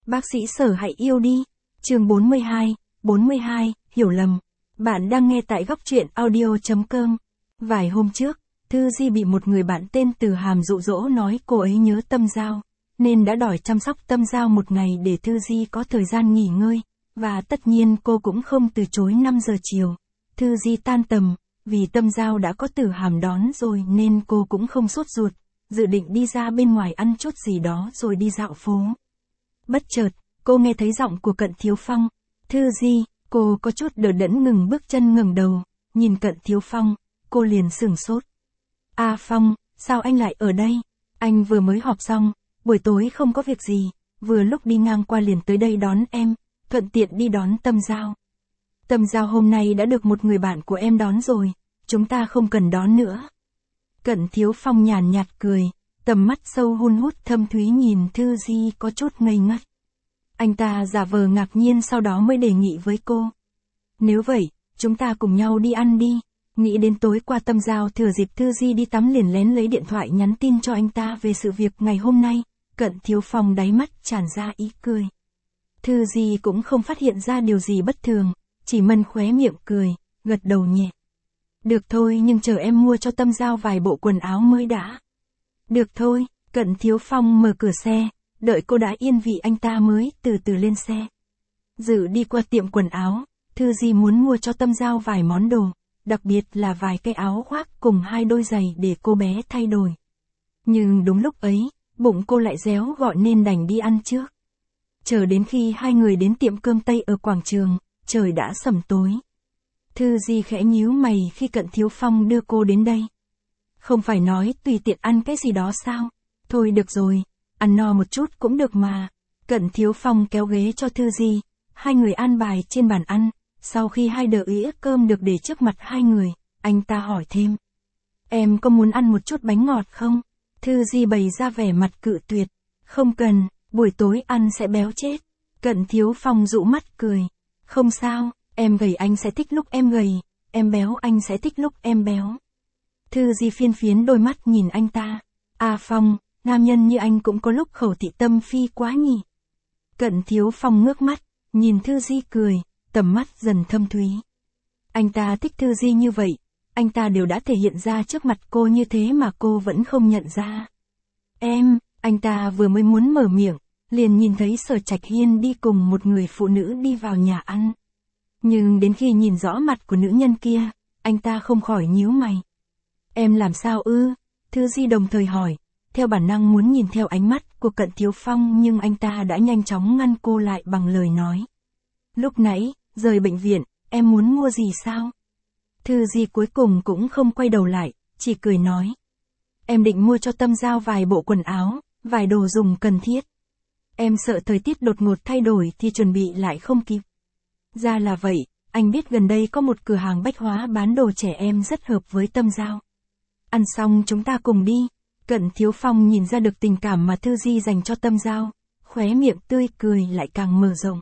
Bác sĩ Sở hãy yêu đi. Chương 42, hiểu lầm. Bạn đang nghe tại góc truyện audio.com. Vài hôm trước, Thư Di bị một người bạn tên Từ Hàm dụ dỗ nói cô ấy nhớ Tâm Giao, nên đã đòi chăm sóc Tâm Giao một ngày để Thư Di có thời gian nghỉ ngơi, và tất nhiên cô cũng không từ chối. 5 giờ chiều, Thư Di tan tầm, vì Tâm Giao đã có Từ Hàm đón rồi nên cô cũng không sốt ruột, dự định đi ra bên ngoài ăn chút gì đó rồi đi dạo phố. Bất chợt, cô nghe thấy giọng của Cận Thiếu Phong. Thư Di, cô có chút đờ đẫn ngừng bước chân ngẩng đầu, nhìn Cận Thiếu Phong, cô liền sửng sốt. A Phong, sao anh lại ở đây? Anh vừa mới họp xong, buổi tối không có việc gì, vừa lúc đi ngang qua liền tới đây đón em, thuận tiện đi đón Tâm Giao. Tâm Giao hôm nay đã được một người bạn của em đón rồi, chúng ta không cần đón nữa. Cận Thiếu Phong nhàn nhạt cười, tầm mắt sâu hun hút thâm thúy nhìn Thư Di có chút ngây ngất. Anh ta giả vờ ngạc nhiên sau đó mới đề nghị với cô. Nếu vậy, chúng ta cùng nhau đi ăn đi. Nghĩ đến tối qua Tâm Giao thừa dịp Thư Di đi tắm liền lén lấy điện thoại nhắn tin cho anh ta về sự việc ngày hôm nay, Cận Thiếu Phong đáy mắt tràn ra ý cười. Thư Di cũng không phát hiện ra điều gì bất thường, chỉ mân khóe miệng cười, gật đầu nhẹ. Được thôi, nhưng chờ em mua cho Tâm Giao vài bộ quần áo mới đã. Được thôi, Cận Thiếu Phong mở cửa xe, đợi cô đã yên vị anh ta mới từ từ lên xe. Dự đi qua tiệm quần áo, Thư Di muốn mua cho Tâm Giao vài món đồ, đặc biệt là vài cái áo khoác cùng 2 đôi giày để cô bé thay đổi. Nhưng đúng lúc ấy, bụng cô lại réo gọi nên đành đi ăn trước. Chờ đến khi hai người đến tiệm cơm Tây ở quảng trường, trời đã sẩm tối. Thư Di khẽ nhíu mày khi Cận Thiếu Phong đưa cô đến đây. Không phải nói tùy tiện ăn cái gì đó sao? Thôi được rồi, ăn no một chút cũng được mà. Cận Thiếu Phong kéo ghế cho Thư Di, hai người ăn bài trên bàn ăn. Sau khi hai đĩa cơm được để trước mặt hai người, anh ta hỏi thêm. Em có muốn ăn một chút bánh ngọt không? Thư Di bày ra vẻ mặt cự tuyệt. Không cần, buổi tối ăn sẽ béo chết. Cận Thiếu Phong dụ mắt cười. Không sao, em gầy anh sẽ thích lúc em gầy, em béo anh sẽ thích lúc em béo. Thư Di phiên phiến đôi mắt nhìn anh ta. A Phong, nam nhân như anh cũng có lúc khẩu thị tâm phi quá nhỉ. Cận Thiếu Phong ngước mắt, nhìn Thư Di cười, tầm mắt dần thâm thúy. Anh ta thích Thư Di như vậy, anh ta đều đã thể hiện ra trước mặt cô như thế mà cô vẫn không nhận ra. Anh ta vừa mới muốn mở miệng, liền nhìn thấy Sở Trạch Hiên đi cùng một người phụ nữ đi vào nhà ăn. Nhưng đến khi nhìn rõ mặt của nữ nhân kia, anh ta không khỏi nhíu mày. Em làm sao ư? Thư Di đồng thời hỏi, theo bản năng muốn nhìn theo ánh mắt của Cận Thiếu Phong nhưng anh ta đã nhanh chóng ngăn cô lại bằng lời nói. Lúc nãy, rời bệnh viện, em muốn mua gì sao? Thư Di cuối cùng cũng không quay đầu lại, chỉ cười nói. Em định mua cho Tâm Giao vài bộ quần áo, vài đồ dùng cần thiết. Em sợ thời tiết đột ngột thay đổi thì chuẩn bị lại không kịp. Ra là vậy, anh biết gần đây có một cửa hàng bách hóa bán đồ trẻ em rất hợp với Tâm Giao. Ăn xong chúng ta cùng đi. Cận Thiếu Phong nhìn ra được tình cảm mà Thư Di dành cho Tâm Giao, khóe miệng tươi cười lại càng mở rộng.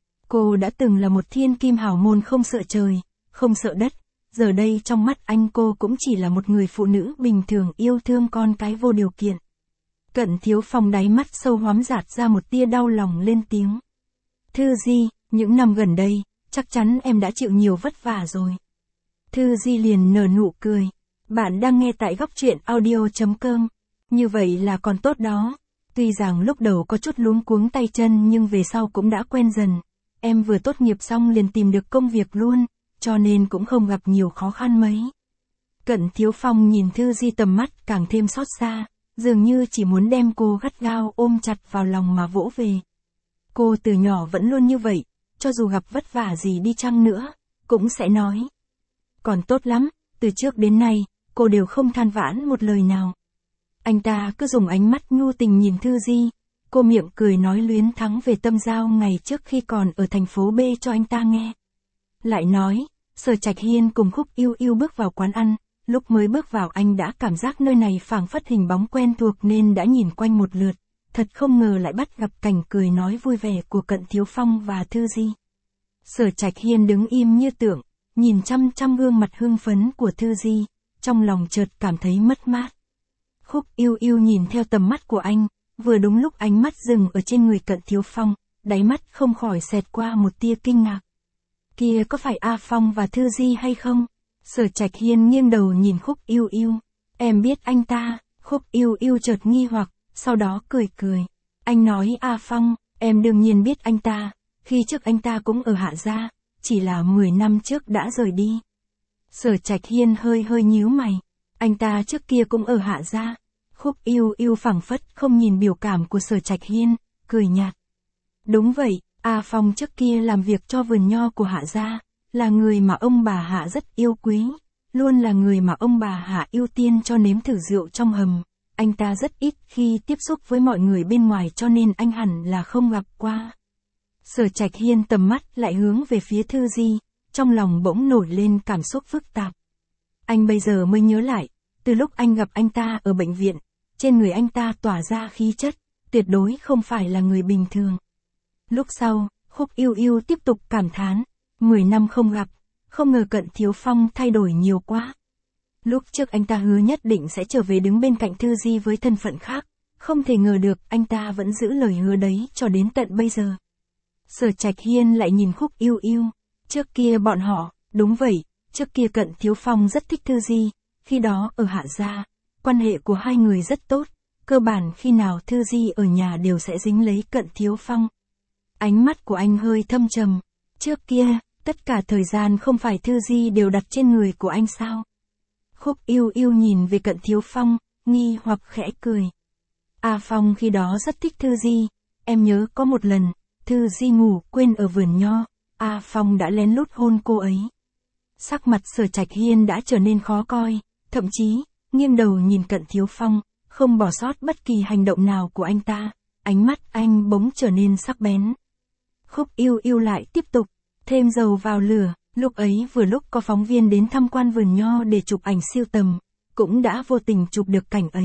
Cô đã từng là một thiên kim hào môn không sợ trời, không sợ đất, giờ đây trong mắt anh cô cũng chỉ là một người phụ nữ bình thường yêu thương con cái vô điều kiện. Cận Thiếu Phong đáy mắt sâu hoắm dạt ra một tia đau lòng lên tiếng. Thư Di, những năm gần đây, chắc chắn em đã chịu nhiều vất vả rồi. Thư Di liền nở nụ cười. Bạn đang nghe tại góc truyện audio.com. Như vậy là còn tốt đó. Tuy rằng lúc đầu có chút luống cuống tay chân nhưng về sau cũng đã quen dần. Em vừa tốt nghiệp xong liền tìm được công việc luôn, cho nên cũng không gặp nhiều khó khăn mấy. Cận Thiếu Phong nhìn Thư Di tầm mắt càng thêm xót xa, dường như chỉ muốn đem cô gắt gao ôm chặt vào lòng mà vỗ về. Cô từ nhỏ vẫn luôn như vậy, cho dù gặp vất vả gì đi chăng nữa, cũng sẽ nói. Còn tốt lắm, từ trước đến nay, cô đều không than vãn một lời nào. Anh ta cứ dùng ánh mắt nhu tình nhìn Thư Di, cô miệng cười nói luyến thắng về Tâm Giao ngày trước khi còn ở thành phố B cho anh ta nghe. Lại nói, Sở Trạch Hiên cùng Khúc Yêu Yêu bước vào quán ăn, lúc mới bước vào anh đã cảm giác nơi này phảng phất hình bóng quen thuộc nên đã nhìn quanh một lượt, thật không ngờ lại bắt gặp cảnh cười nói vui vẻ của Cận Thiếu Phong và Thư Di. Sở Trạch Hiên đứng im như tượng, nhìn chăm chăm gương mặt hưng phấn của Thư Di, trong lòng chợt cảm thấy mất mát. Khúc Yêu Yêu nhìn theo tầm mắt của anh, vừa đúng lúc ánh mắt dừng ở trên người Cận Thiếu Phong, đáy mắt không khỏi xẹt qua một tia kinh ngạc. Kia có phải A Phong và Thư Di hay không? Sở Trạch Hiên nghiêng đầu nhìn Khúc Yêu Yêu. Em biết anh ta. Khúc Yêu Yêu chợt nghi hoặc, sau đó cười cười. Anh nói A Phong, em đương nhiên biết anh ta. Khi trước anh ta cũng ở Hạ Gia, chỉ là 10 năm trước đã rời đi. Sở Trạch Hiên hơi nhíu mày. Anh ta trước kia cũng ở Hạ Gia. Khúc Yêu Yêu phảng phất không nhìn biểu cảm của Sở Trạch Hiên, cười nhạt. Đúng vậy, A Phong trước kia làm việc cho vườn nho của Hạ Gia, là người mà ông bà Hạ rất yêu quý, luôn là người mà ông bà Hạ ưu tiên cho nếm thử rượu trong hầm. Anh ta rất ít khi tiếp xúc với mọi người bên ngoài cho nên anh hẳn là không gặp qua. Sở Trạch Hiên tầm mắt lại hướng về phía Thư Di, trong lòng bỗng nổi lên cảm xúc phức tạp. Anh bây giờ mới nhớ lại, từ lúc anh gặp anh ta ở bệnh viện, trên người anh ta tỏa ra khí chất, tuyệt đối không phải là người bình thường. Lúc sau, Khúc Yêu Yêu tiếp tục cảm thán, 10 năm không gặp, không ngờ Cận Thiếu Phong thay đổi nhiều quá. Lúc trước anh ta hứa nhất định sẽ trở về đứng bên cạnh Thư Di với thân phận khác, không thể ngờ được anh ta vẫn giữ lời hứa đấy cho đến tận bây giờ. Sở Trạch Hiên lại nhìn Khúc Yêu Yêu, trước kia bọn họ, đúng vậy, trước kia Cận Thiếu Phong rất thích Thư Di, khi đó ở Hạ Gia, quan hệ của hai người rất tốt, cơ bản khi nào Thư Di ở nhà đều sẽ dính lấy Cận Thiếu Phong. Ánh mắt của anh hơi thâm trầm, trước kia, tất cả thời gian không phải Thư Di đều đặt trên người của anh sao? Khúc Yêu Yêu nhìn về Cận Thiếu Phong, nghi hoặc khẽ cười. A Phong khi đó rất thích Thư Di, em nhớ có một lần, Thư Di ngủ quên ở vườn nho, A Phong đã lén lút hôn cô ấy. Sắc mặt Sở Trạch Hiên đã trở nên khó coi, thậm chí, nghiêng đầu nhìn Cận Thiếu Phong, không bỏ sót bất kỳ hành động nào của anh ta, ánh mắt anh bỗng trở nên sắc bén. Khúc Yêu Yêu lại tiếp tục, thêm dầu vào lửa, lúc ấy vừa lúc có phóng viên đến tham quan vườn nho để chụp ảnh siêu tầm, cũng đã vô tình chụp được cảnh ấy.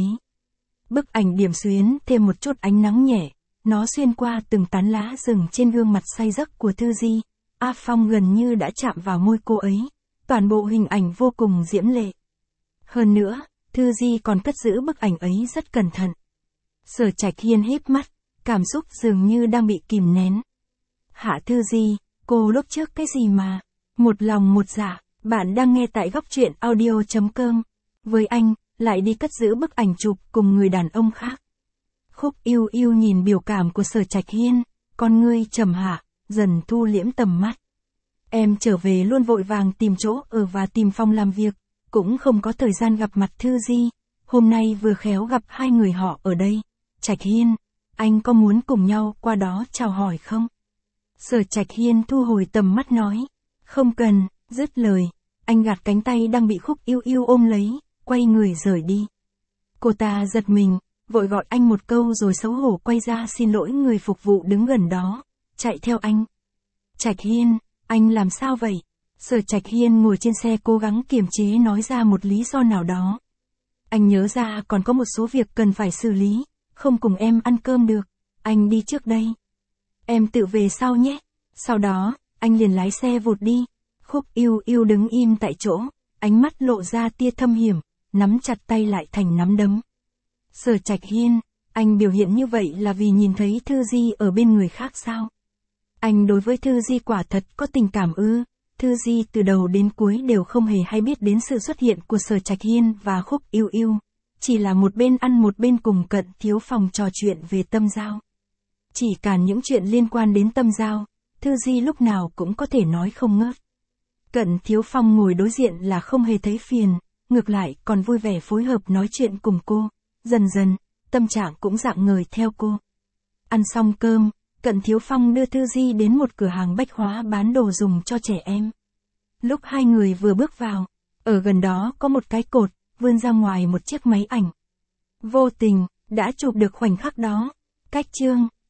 Bức ảnh điểm xuyến thêm một chút ánh nắng nhẹ, nó xuyên qua từng tán lá rừng trên gương mặt say giấc của Thư Di, A Phong gần như đã chạm vào môi cô ấy, toàn bộ hình ảnh vô cùng diễm lệ. Hơn nữa, Thư Di còn cất giữ bức ảnh ấy rất cẩn thận. Sở Trạch Hiên híp mắt, cảm xúc dường như đang bị kìm nén. Hạ Thư Di, cô lúc trước cái gì mà, một lòng một dạ, bạn đang nghe tại góc truyện audio.com. Với anh, lại đi cất giữ bức ảnh chụp cùng người đàn ông khác. Khúc Yêu Yêu nhìn biểu cảm của Sở Trạch Hiên, con ngươi trầm hạ, dần thu liễm tầm mắt. Em trở về luôn vội vàng tìm chỗ ở và tìm phòng làm việc, cũng không có thời gian gặp mặt Thư Di, hôm nay vừa khéo gặp hai người họ ở đây. Trạch Hiên, anh có muốn cùng nhau qua đó chào hỏi không? Sở Trạch Hiên thu hồi tầm mắt nói, không cần, dứt lời, anh gạt cánh tay đang bị Khúc Yêu Yêu ôm lấy, quay người rời đi. Cô ta giật mình, vội gọi anh một câu rồi xấu hổ quay ra xin lỗi người phục vụ đứng gần đó, chạy theo anh. Trạch Hiên, anh làm sao vậy? Sở Trạch Hiên ngồi trên xe cố gắng kiềm chế nói ra một lý do nào đó. Anh nhớ ra còn có một số việc cần phải xử lý, không cùng em ăn cơm được, anh đi trước đây. Em tự về sau nhé. Sau đó, anh liền lái xe vụt đi. Khúc Yêu Yêu đứng im tại chỗ, ánh mắt lộ ra tia thâm hiểm, nắm chặt tay lại thành nắm đấm. Sở Trạch Hiên, anh biểu hiện như vậy là vì nhìn thấy Thư Di ở bên người khác sao? Anh đối với Thư Di quả thật có tình cảm ư? Thư Di từ đầu đến cuối đều không hề hay biết đến sự xuất hiện của Sở Trạch Hiên và Khúc Yêu Yêu, chỉ là một bên ăn một bên cùng Cận Thiếu Phong trò chuyện về Tâm Giao. Chỉ cả những chuyện liên quan đến Tâm Giao, Thư Di lúc nào cũng có thể nói không ngớt. Cận Thiếu Phong ngồi đối diện là không hề thấy phiền, ngược lại còn vui vẻ phối hợp nói chuyện cùng cô, dần dần, tâm trạng cũng rạng ngời theo cô. Ăn xong cơm, Cận Thiếu Phong đưa Thư Di đến một cửa hàng bách hóa bán đồ dùng cho trẻ em. Lúc hai người vừa bước vào, ở gần đó có một cái cột, vươn ra ngoài một chiếc máy ảnh. Vô tình, đã chụp được khoảnh khắc đó. Cách chương